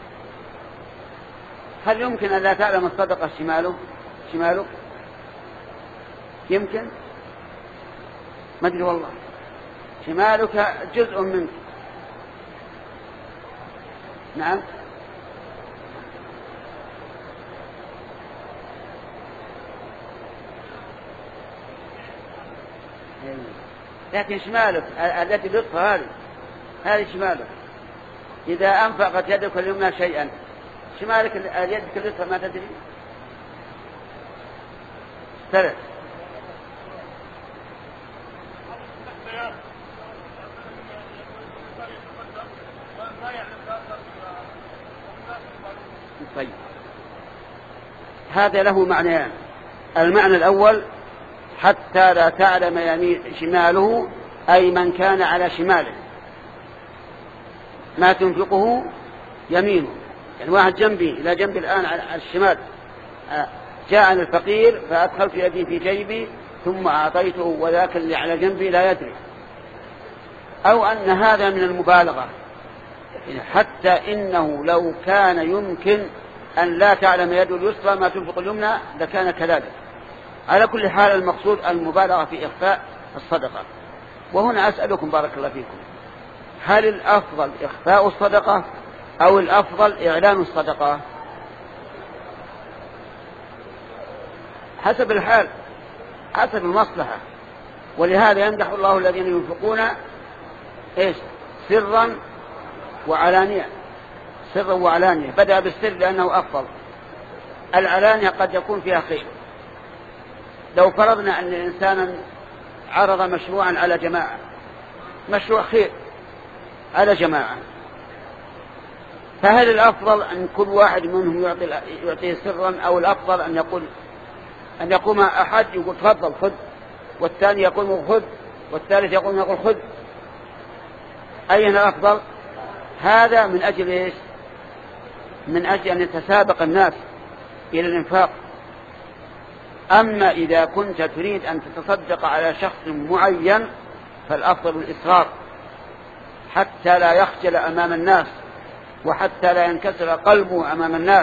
هل يمكن أن لا تعلم الصدقة شماله شمالك؟ يمكن؟ ما أدري والله. شمالك جزء منك. نعم. لكن شمالك التي لطفها هذه هذه شمالك. إذا أنفقت يدك اليمنى شيئا، شمالك يدك اللطفة ما تدري. ثلاث طيب، هذا له معنيان. المعنى الأول حتى لا تعلم يمين شماله، أي من كان على شماله ما تنفقه يمينه. يعني واحد جنبي إلى جنب الآن على الشمال، جاءني الفقير فأدخلت يدي في جيبي ثم أعطيته وذاك اللي على جنبي لا يدري. أو أن هذا من المبالغة، حتى إنه لو كان يمكن أن لا تعلم يد اليسرى ما تنفق اليمنى لكان كذلك. على كل حال المقصود المبالغة في إخفاء الصدقة. وهنا أسألكم بارك الله فيكم، هل الأفضل إخفاء الصدقة أو الأفضل إعلان الصدقة؟ حسب الحال، حسب المصلحة. ولهذا يمدح الله الذين ينفقون إيش؟ سرا وعلانية. سرا وعلانية، بدأ بالسر لأنه أفضل. العلانية قد يكون فيها خير. لو فرضنا أن إنسانا عرض مشروعا على جماعة، مشروع خير على جماعة، فهل الأفضل أن كل واحد منهم يعطي يعطيه سرا، أو الأفضل أن يقول أن يقوم أحد يقول تفضل خذ، والثاني يقول خذ، والثالث يقول يقول خذ؟ أين الأفضل؟ هذا من أجل إيش؟ من أجل أن يتسابق الناس إلى الإنفاق. أما إذا كنت تريد أن تتصدق على شخص معين فالأفضل الإصرار حتى لا يخجل أمام الناس، وحتى لا ينكسر قلبه أمام الناس.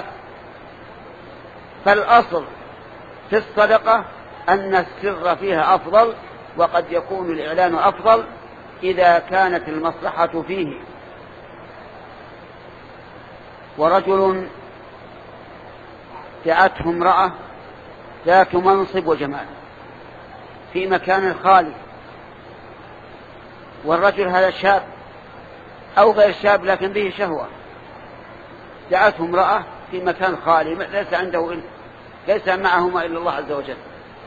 فالأصل في الصدقة أن السر فيها أفضل، وقد يكون الإعلان أفضل إذا كانت المصلحة فيه. ورجل دعته امرأة ذات منصب وجمال في مكان خالي، والرجل هذا شاب أو غير شاب لكن به شهوة، دعته امرأة في مكان خالي ليس عنده إلا ليس معهما إلا الله عز وجل،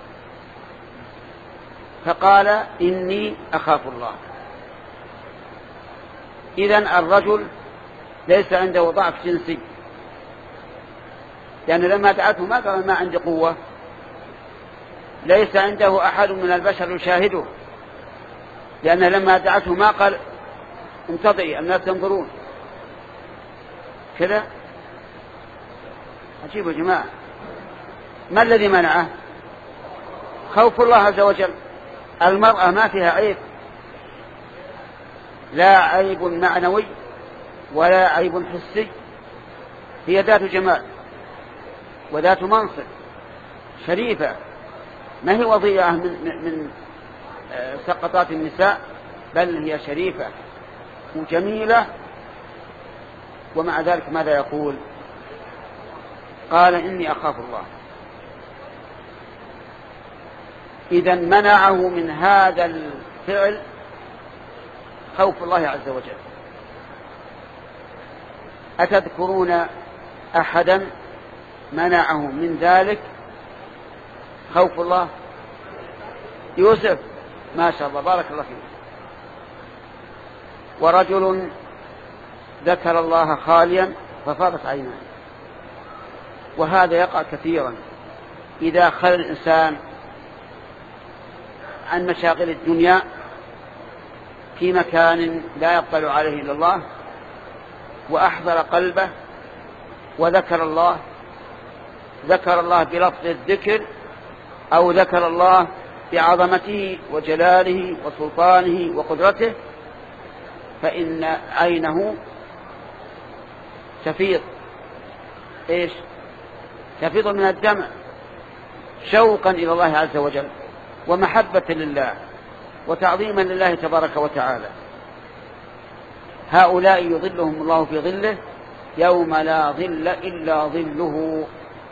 فقال إني أخاف الله. إذن الرجل ليس عنده ضعف جنسي، لأن لما دعته ما قال ما عندي قوة، ليس عنده أحد من البشر يشاهده، لأن لما دعته ما قال انتظري الناس ينظرون كذا، عجيب يا جماعة. ما الذي منعه؟ خوف الله عز وجل. المرأة ما فيها عيب، لا عيب معنوي ولا عيب حسي، هي ذات جمال وذات منصب شريفة، ما هي وضيعة من, من سقطات النساء، بل هي شريفة وجميلة. ومع ذلك ماذا يقول؟ قال إني أخاف الله. إذا منعه من هذا الفعل خوف الله عز وجل. أتذكرون أحدا منعه من ذلك خوف الله؟ يوسف، ما شاء الله، بارك الله فيه. ورجل ذكر الله خاليا ففاضت عيناه. وهذا يقع كثيرا إذا خلى الإنسان عن مشاغل الدنيا في مكان لا يطلع عليه إلا الله، وأحضر قلبه وذكر الله، ذكر الله بلفظ الذكر أو ذكر الله بعظمته وجلاله وسلطانه وقدرته، فإن عينه تفيض. إيش؟ تفيض من الدمع شوقا إلى الله عز وجل ومحبة لله وتعظيما لله تبارك وتعالى. هؤلاء يظلهم الله في ظله يوم لا ظل إلا ظله.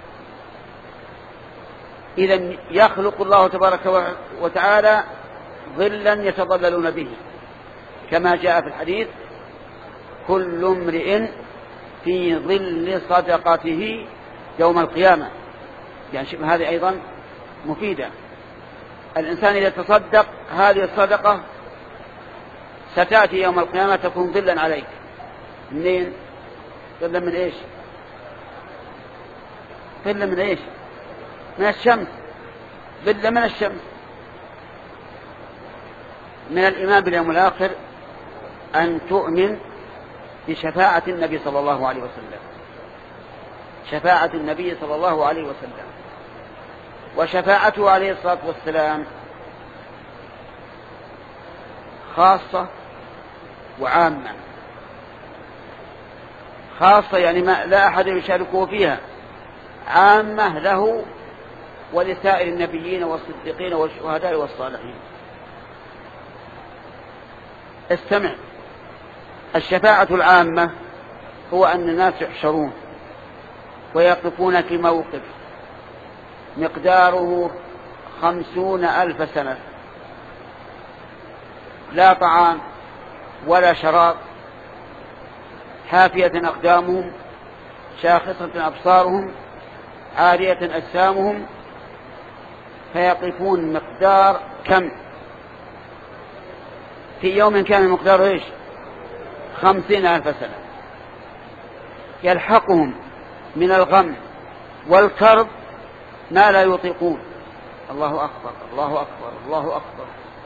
إذن يخلق الله تبارك وتعالى ظلا يتظللون به، كما جاء في الحديث: كل امرئ في ظل صدقته يوم القيامة. يعني هذه أيضا مفيدة. الإنسان إذا تصدق هذه الصدقة ستأتي يوم القيامة تكون ظلا عليك. منين؟ ظلا من إيش؟ ظلا من إيش؟ من الشمس. ظلا من الشمس. من الإيمان باليوم الآخر أن تؤمن بشفاعة النبي صلى الله عليه وسلم. شفاعة النبي صلى الله عليه وسلم، وشفاعته عليه الصلاة والسلام خاصة وعامة. خاصة يعني ما لا أحد يشاركه فيها، عامة له ولسائر النبيين والصديقين والشهداء والصالحين. استمع. الشفاعة العامة هو أن الناس يحشرون ويقفون في موقف مقداره خمسون ألف سنة، لا طعام ولا شراب، حافية أقدامهم، شاخصة أبصارهم، عارية أجسامهم، فيقفون مقدار كم؟ في يوم كان مقداره إيش؟ خمسين ألف سنة. يلحقهم من الغم والكرب ما لا يطيقون. الله أكبر، الله أكبر، الله أكبر.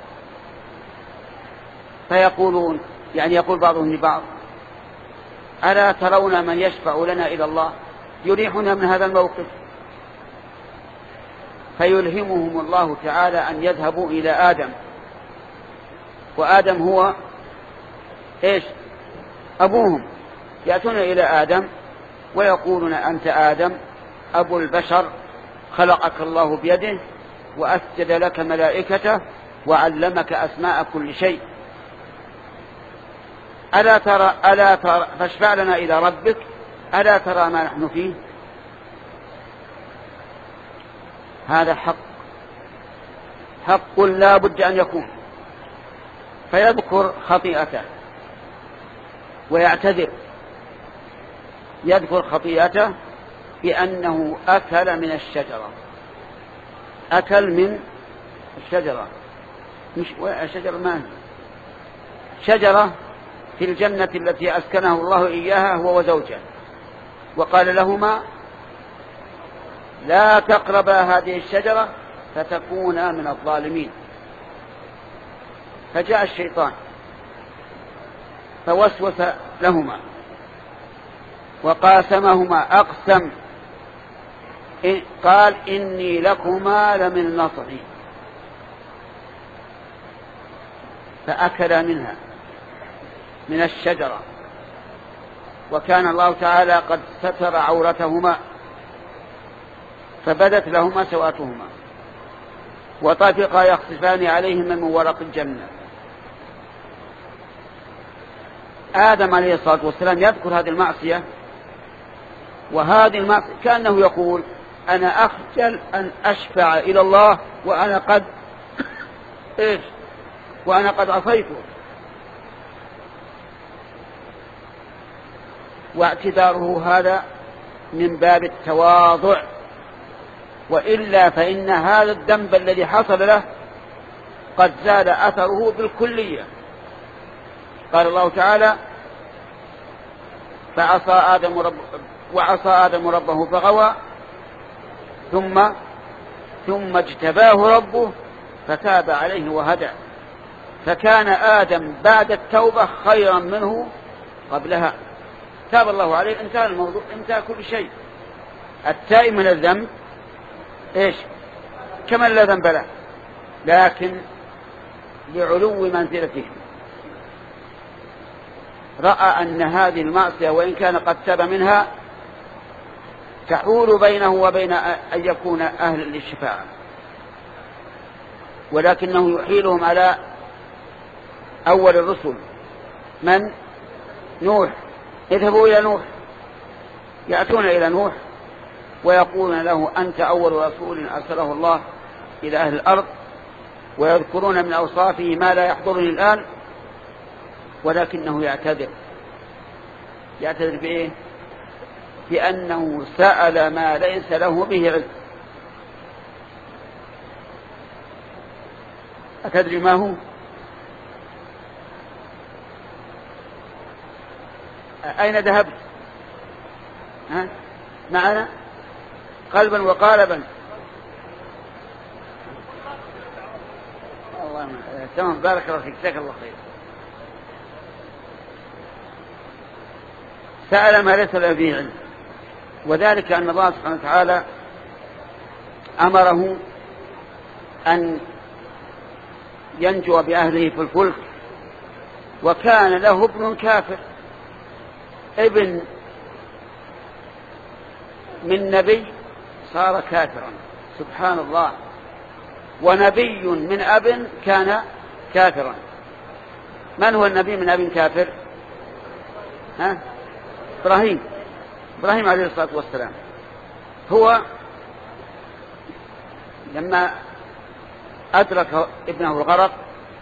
فيقولون، يعني يقول بعضهم لبعض: ألا ترون من يشفع لنا إلى الله يريحنا من هذا الموقف؟ فيلهمهم الله تعالى أن يذهبوا إلى آدم، وآدم هو إيش؟ أبوهم. يأتون إلى آدم ويقولون: أنت آدم أبو البشر، خلقك الله بيده وأسجد لك ملائكته وعلمك أسماء كل شيء، ألا ترى ألا ترى فاشفع لنا إلى ربك، ألا ترى ما نحن فيه؟ هذا حق، حق لا بد أن يكون. فيذكر خطيئته ويعتذر. يذكر خطيئته بأنه أكل من الشجرة. أكل من الشجرة، مش الشجرة ما هي شجرة في الجنة التي أسكنه الله إياها هو وزوجه، وقال لهما: لا تقربا هذه الشجرة فتكونا من الظالمين. فجاء الشيطان فوسوس لهما وقاسمهما، أقسم قال إني لكما لمن الناصحين، فأكلا منها من الشجرة، وكان الله تعالى قد ستر عورتهما فبدت لهما سواتهما، وطفقا يخصفان عليهما من ورق الجنة. آدم عليه الصلاة والسلام يذكر هذه المعصية، وهذه المعصية كأنه يقول أنا أخجل أن أشفع إلى الله وأنا قد إيش وأنا قد عصيته. واعتذاره هذا من باب التواضع، وإلا فإن هذا الذنب الذي حصل له قد زال أثره بالكلية. قال الله تعالى فعصى آدم رب وعصى آدم ربه فغوى ثم ثم اجتباه ربه فتاب عليه وهدى. فكان آدم بعد التوبة خيرا منه قبلها، تاب الله عليه، انتهى الموضوع، انتهى كل شيء. التائب من الذنب ايش كمن لا ذنب له، لكن لعلو منزلته رأى أن هذه المعصية وإن كان قد تاب منها تحول بينه وبين أن يكون أهل للشفاعة، ولكنه يحيلهم على أول الرسل من نوح. اذهبوا إلى نوح، يأتون إلى نوح ويقولون له أنت أول رسول أرسله الله إلى أهل الأرض، ويذكرون من أوصافه ما لا يحضرني الآن، ولكنه يعتذر. يعتذر بإيه؟ بأنه سأل ما ليس له به علم. أتدري ما هو؟ أين ذهبت؟ ها؟ معنا قلبا وقالبا. الله تمام، بارك الله فيك، جزاك الله خير. سأل ما ليس له به علم، وذلك أن الله سبحانه وتعالى أمره أن ينجو بأهله في الفلك، وكان له ابن كافر، ابن من نبي صار كافرا، سبحان الله، ونبي من أب كان كافرا. من هو النبي من أب كافر؟ ها؟ إبراهيم إبراهيم عليه الصلاة والسلام. هو لما أدرك ابنه الغرق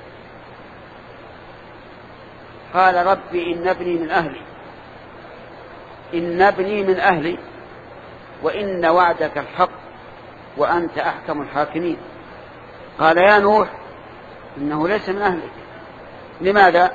قال ربي إن ابني من أهلي إن ابني من أهلي وإن وعدك الحق وأنت أحكم الحاكمين. قال يا نوح إنه ليس من أهلك. لماذا؟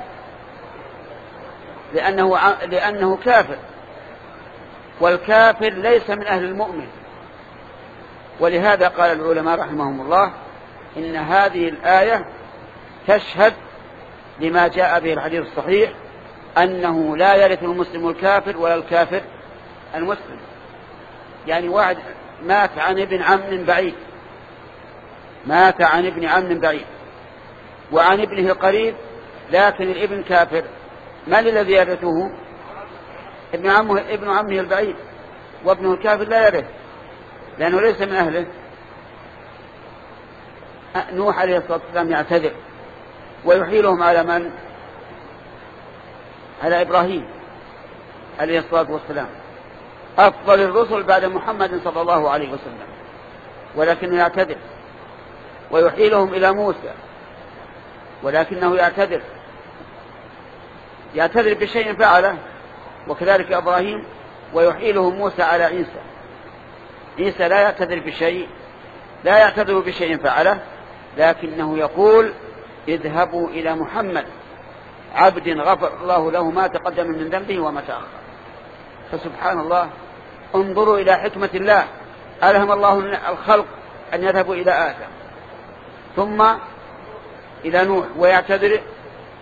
لأنه, لأنه كافر، والكافر ليس من أهل المؤمن. ولهذا قال العلماء رحمهم الله إن هذه الآية تشهد لما جاء به الحديث الصحيح أنه لا يرث المسلم الكافر ولا الكافر المسلم. يعني واحد مات عن ابن عم بعيد مات عن ابن عم بعيد وعن ابنه قريب، لكن الابن كافر، من الذي يرثه؟ ابن عمه ابن عمه البعيد، وابنه الكافر لا يرث لأنه ليس من أهله. نوح عليه الصلاة والسلام يعتذر ويحيلهم على من؟ على إبراهيم عليه الصلاة والسلام، أفضل الرسل بعد محمد صلى الله عليه وسلم، ولكنه يعتذر. ويحيلهم إلى موسى ولكنه يعتذر يعتذر بشيء فعله، وكذلك إبراهيم. ويحيلهم موسى على عيسى عيسى لا يعتذر بشيء لا يعتذر بشيء فعله، لكنه يقول اذهبوا إلى محمد عبد غفر الله له ما تقدم من ذنبه وما تأخر. فسبحان الله، انظروا إلى حكمة الله، ألهم الله الخلق أن يذهبوا إلى آدم ثم إلى نوح ويعتذر،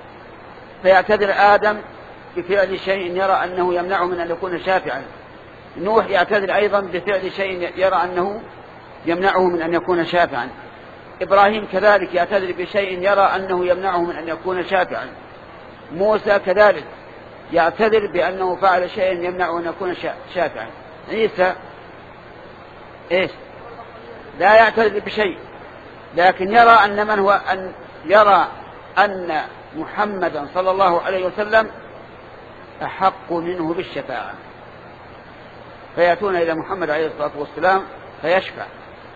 فيعتذر آدم بفعل شيء يرى أنه يمنعه من أن يكون شافعا، نوح يعتذر أيضا بفعل شيء يرى أنه يمنعه من أن يكون شافعا. إبراهيم كذلك يعتذر بشيء يرى أنه يمنعه من أن يكون شافعا. موسى كذلك يعتذر بأنه فعل شيء يمنعه أن يكون شافعا. عيسى إيش؟ لا يعتذر بشيء، لكن يرى أن من هو أن يرى أن محمدا صلى الله عليه وسلم أحق منه بالشفاعة، فيأتون إلى محمد عليه الصلاة والسلام فيشفع،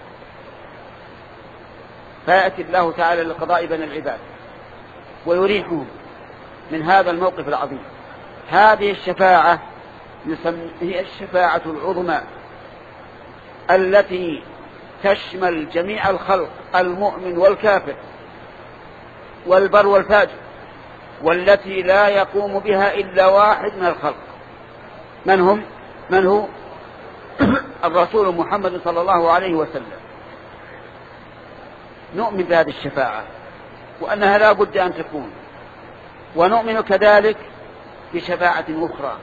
فيأتي الله تعالى للقضاء بين العباد ويريحهم من هذا الموقف العظيم. هذه الشفاعة هي الشفاعة العظمى التي تشمل جميع الخلق، المؤمن والكافر والبر والفاجر، والتي لا يقوم بها إلا واحد من الخلق. من هم؟ من هو؟ الرسول محمد صلى الله عليه وسلم. نؤمن بهذه الشفاعة وأنها لا بد أن تكون، ونؤمن كذلك بشفاعة أخرى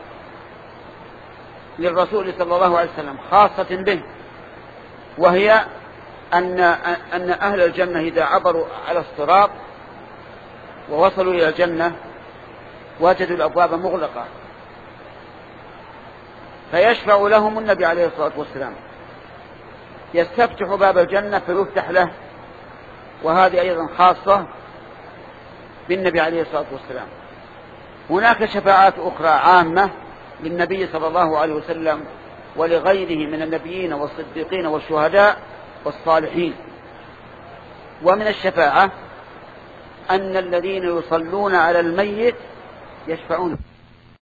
للرسول صلى الله عليه وسلم خاصة به، وهي أن أن أهل الجنة إذا عبروا على الصراط ووصلوا إلى الجنة وجدوا الأبواب مغلقة، فيشفع لهم النبي عليه الصلاة والسلام، يستفتح باب الجنة فيفتح له، وهذه أيضا خاصة بالنبي عليه الصلاة والسلام. هناك شفاعات أخرى عامة للنبي صلى الله عليه وسلم ولغيره من النبيين والصديقين والشهداء والصالحين. ومن الشفاعة أن الذين يصلون على الميت يشفعون